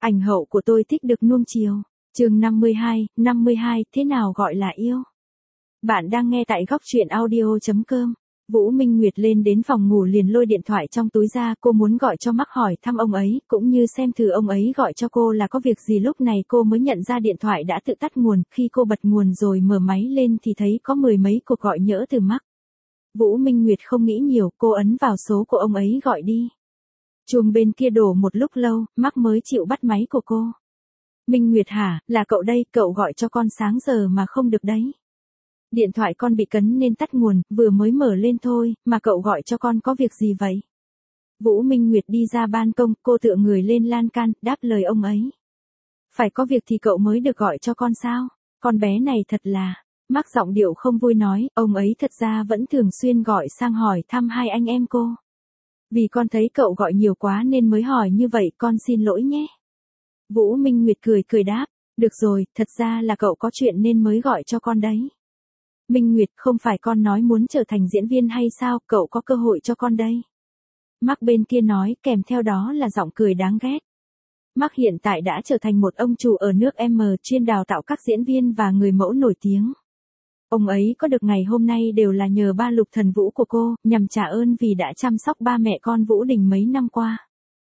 Ảnh hậu của tôi thích được nuông chiều. Chương 52, thế nào gọi là yêu? Bạn đang nghe tại góc truyện audio.com. Vũ Minh Nguyệt lên đến phòng ngủ liền lôi điện thoại trong túi ra, cô muốn gọi cho Mark hỏi thăm ông ấy, cũng như xem thử ông ấy gọi cho cô là có việc gì. Lúc này cô mới nhận ra điện thoại đã tự tắt nguồn, khi cô bật nguồn rồi mở máy lên thì thấy có mười mấy cuộc gọi nhỡ từ Mark. Vũ Minh Nguyệt không nghĩ nhiều, cô ấn vào số của ông ấy gọi đi. Chuông bên kia đổ một lúc lâu, Mark mới chịu bắt máy của cô. Minh Nguyệt hả, là cậu đây, cậu gọi cho con sáng giờ mà không được đấy. Điện thoại con bị cấn nên tắt nguồn, vừa mới mở lên thôi, mà cậu gọi cho con có việc gì vậy? Vũ Minh Nguyệt đi ra ban công, cô tựa người lên lan can, đáp lời ông ấy. Phải có việc thì cậu mới được gọi cho con sao? Con bé này thật là... Mark giọng điệu không vui nói, ông ấy thật ra vẫn thường xuyên gọi sang hỏi thăm hai anh em cô. Vì con thấy cậu gọi nhiều quá nên mới hỏi như vậy, con xin lỗi nhé. Vũ Minh Nguyệt cười đáp, được rồi, thật ra là cậu có chuyện nên mới gọi cho con đấy. Minh Nguyệt, không phải con nói muốn trở thành diễn viên hay sao, cậu có cơ hội cho con đây. Mark bên kia nói, kèm theo đó là giọng cười đáng ghét. Mark hiện tại đã trở thành một ông chủ ở nước M, chuyên đào tạo các diễn viên và người mẫu nổi tiếng. Ông ấy có được ngày hôm nay đều là nhờ ba Lục Thần Vũ của cô, nhằm trả ơn vì đã chăm sóc ba mẹ con Vũ Đình mấy năm qua.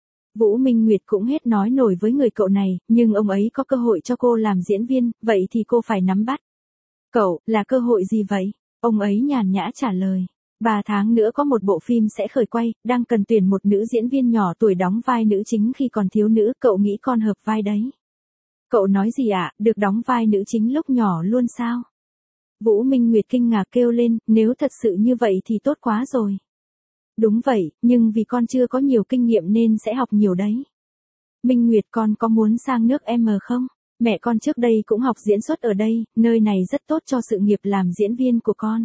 Vũ Minh Nguyệt cũng hết nói nổi với người cậu này, nhưng ông ấy có cơ hội cho cô làm diễn viên, vậy thì cô phải nắm bắt. Cậu, là cơ hội gì vậy? Ông ấy nhàn nhã trả lời. 3 tháng nữa có một bộ phim sẽ khởi quay, đang cần tuyển một nữ diễn viên nhỏ tuổi đóng vai nữ chính khi còn thiếu nữ, cậu nghĩ con hợp vai đấy. Cậu nói gì ạ, được đóng vai nữ chính lúc nhỏ luôn sao? Vũ Minh Nguyệt kinh ngạc kêu lên, nếu thật sự như vậy thì tốt quá rồi. Đúng vậy, nhưng vì con chưa có nhiều kinh nghiệm nên sẽ học nhiều đấy. Minh Nguyệt, con có muốn sang nước M không? Mẹ con trước đây cũng học diễn xuất ở đây, nơi này rất tốt cho sự nghiệp làm diễn viên của con.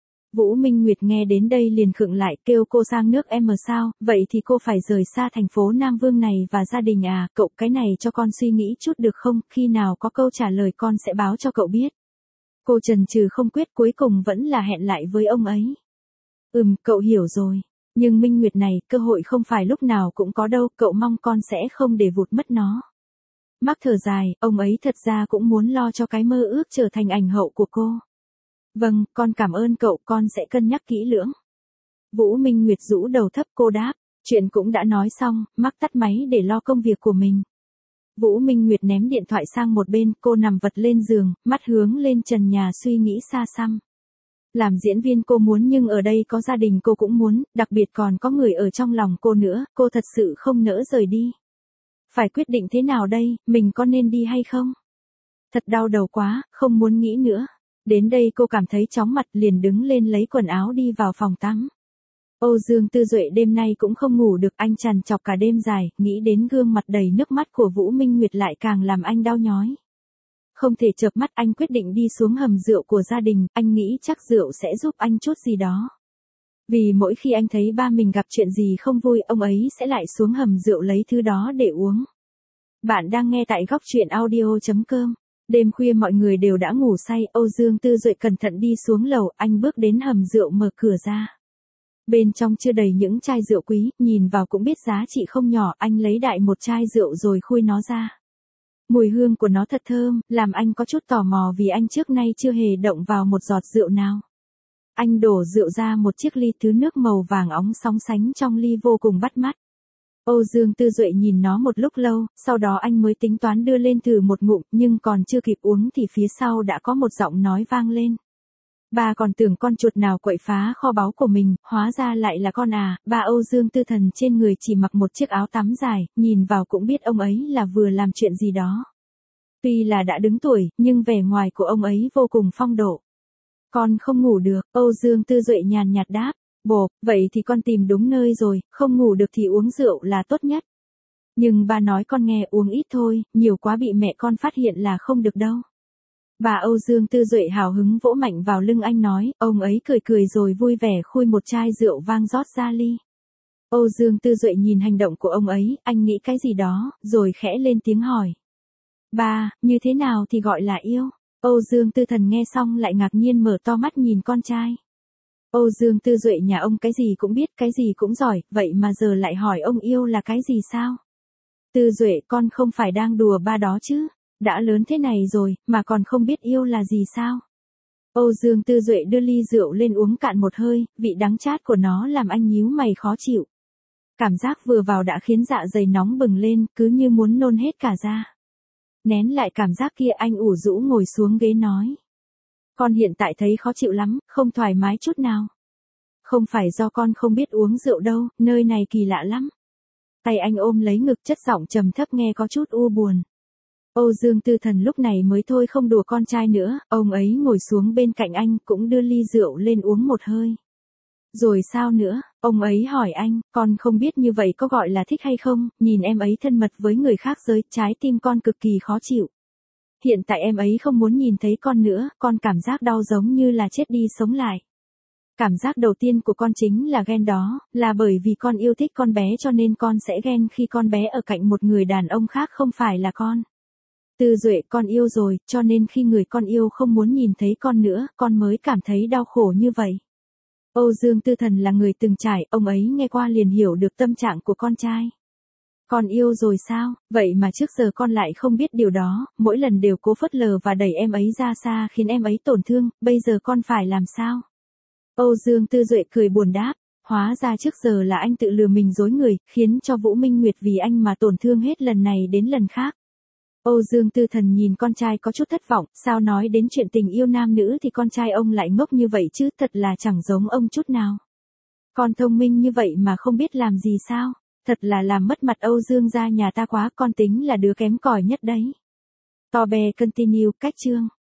Vũ Minh Nguyệt nghe đến đây liền khựng lại, kêu cô sang nước M sao, vậy thì cô phải rời xa thành phố Nam Vương này và gia đình à, cậu cái này cho con suy nghĩ chút được không, khi nào có câu trả lời con sẽ báo cho cậu biết. Cô chần chừ không quyết, cuối cùng vẫn là hẹn lại với ông ấy. Cậu hiểu rồi. Nhưng Minh Nguyệt này, cơ hội không phải lúc nào cũng có đâu, cậu mong con sẽ không để vụt mất nó. Mark thở dài, ông ấy thật ra cũng muốn lo cho cái mơ ước trở thành ảnh hậu của cô. Vâng, con cảm ơn cậu, con sẽ cân nhắc kỹ lưỡng. Vũ Minh Nguyệt rũ đầu thấp, cô đáp, chuyện cũng đã nói xong, Mark tắt máy để lo công việc của mình. Vũ Minh Nguyệt ném điện thoại sang một bên, cô nằm vật lên giường, mắt hướng lên trần nhà suy nghĩ xa xăm. Làm diễn viên cô muốn nhưng ở đây có gia đình cô cũng muốn, đặc biệt còn có người ở trong lòng cô nữa, cô thật sự không nỡ rời đi. Phải quyết định thế nào đây, mình có nên đi hay không? Thật đau đầu quá, không muốn nghĩ nữa. Đến đây cô cảm thấy chóng mặt liền đứng lên lấy quần áo đi vào phòng tắm. Âu Dương Tư Duệ đêm nay cũng không ngủ được, anh trằn trọc cả đêm dài, nghĩ đến gương mặt đầy nước mắt của Vũ Minh Nguyệt lại càng làm anh đau nhói. Không thể chợp mắt, anh quyết định đi xuống hầm rượu của gia đình, anh nghĩ chắc rượu sẽ giúp anh chút gì đó. Vì mỗi khi anh thấy ba mình gặp chuyện gì không vui, ông ấy sẽ lại xuống hầm rượu lấy thứ đó để uống. Bạn đang nghe tại góc truyện audio.com. Đêm khuya mọi người đều đã ngủ say, Âu Dương Tư Duệ cẩn thận đi xuống lầu, anh bước đến hầm rượu mở cửa ra. Bên trong chưa đầy những chai rượu quý, nhìn vào cũng biết giá trị không nhỏ, anh lấy đại một chai rượu rồi khui nó ra. Mùi hương của nó thật thơm, làm anh có chút tò mò vì anh trước nay chưa hề động vào một giọt rượu nào. Anh đổ rượu ra một chiếc ly, thứ nước màu vàng óng sóng sánh trong ly vô cùng bắt mắt. Âu Dương Tư Duệ nhìn nó một lúc lâu, sau đó anh mới tính toán đưa lên thử một ngụm, nhưng còn chưa kịp uống thì phía sau đã có một giọng nói vang lên. Bà còn tưởng con chuột nào quậy phá kho báu của mình, hóa ra lại là con à. Bà Âu Dương Tư Thần trên người chỉ mặc một chiếc áo tắm dài, nhìn vào cũng biết ông ấy là vừa làm chuyện gì đó. Tuy là đã đứng tuổi, nhưng vẻ ngoài của ông ấy vô cùng phong độ. Con không ngủ được, Âu Dương Tư Duệ nhàn nhạt đáp. Bồ, vậy thì con tìm đúng nơi rồi, không ngủ được thì uống rượu là tốt nhất. Nhưng bà nói con nghe, uống ít thôi, nhiều quá bị mẹ con phát hiện là không được đâu. Bà Âu Dương Tư Duệ hào hứng vỗ mạnh vào lưng anh nói, ông ấy cười rồi vui vẻ khui một chai rượu vang rót ra ly. Âu Dương Tư Duệ nhìn hành động của ông ấy, anh nghĩ cái gì đó, rồi khẽ lên tiếng hỏi. Bà, như thế nào thì gọi là yêu? Âu Dương Tư Thần nghe xong lại ngạc nhiên mở to mắt nhìn con trai. Âu Dương Tư Duệ nhà ông cái gì cũng biết, cái gì cũng giỏi, vậy mà giờ lại hỏi ông yêu là cái gì sao? Tư Duệ, con không phải đang đùa ba đó chứ? Đã lớn thế này rồi, mà còn không biết yêu là gì sao? Âu Dương Tư Duệ đưa ly rượu lên uống cạn một hơi, vị đắng chát của nó làm anh nhíu mày khó chịu. Cảm giác vừa vào đã khiến dạ dày nóng bừng lên, cứ như muốn nôn hết cả ra. Nén lại cảm giác kia, anh ủ rũ ngồi xuống ghế nói. Con hiện tại thấy khó chịu lắm, không thoải mái chút nào. Không phải do con không biết uống rượu đâu, nơi này kỳ lạ lắm. Tay anh ôm lấy ngực, chất giọng trầm thấp nghe có chút u buồn. Âu Dương Tư Thần lúc này mới thôi không đùa con trai nữa, ông ấy ngồi xuống bên cạnh anh cũng đưa ly rượu lên uống một hơi. Rồi sao nữa, ông ấy hỏi anh, con không biết như vậy có gọi là thích hay không, nhìn em ấy thân mật với người khác giới, trái tim con cực kỳ khó chịu. Hiện tại em ấy không muốn nhìn thấy con nữa, con cảm giác đau giống như là chết đi sống lại. Cảm giác đầu tiên của con chính là ghen đó, là bởi vì con yêu thích con bé cho nên con sẽ ghen khi con bé ở cạnh một người đàn ông khác không phải là con. Tư Duệ, con yêu rồi, cho nên khi người con yêu không muốn nhìn thấy con nữa, con mới cảm thấy đau khổ như vậy. Âu Dương Tư Thần là người từng trải, ông ấy nghe qua liền hiểu được tâm trạng của con trai. Con yêu rồi sao, vậy mà trước giờ con lại không biết điều đó, mỗi lần đều cố phớt lờ và đẩy em ấy ra xa khiến em ấy tổn thương, bây giờ con phải làm sao? Âu Dương Tư Duệ cười buồn đáp, hóa ra trước giờ là anh tự lừa mình dối người, khiến cho Vũ Minh Nguyệt vì anh mà tổn thương hết lần này đến lần khác. Âu Dương Tư Thần nhìn con trai có chút thất vọng, sao nói đến chuyện tình yêu nam nữ thì con trai ông lại ngốc như vậy chứ, thật là chẳng giống ông chút nào. Con thông minh như vậy mà không biết làm gì sao, thật là làm mất mặt Âu Dương gia nhà ta quá, con tính là đứa kém cỏi nhất đấy. To be continue, cách chương.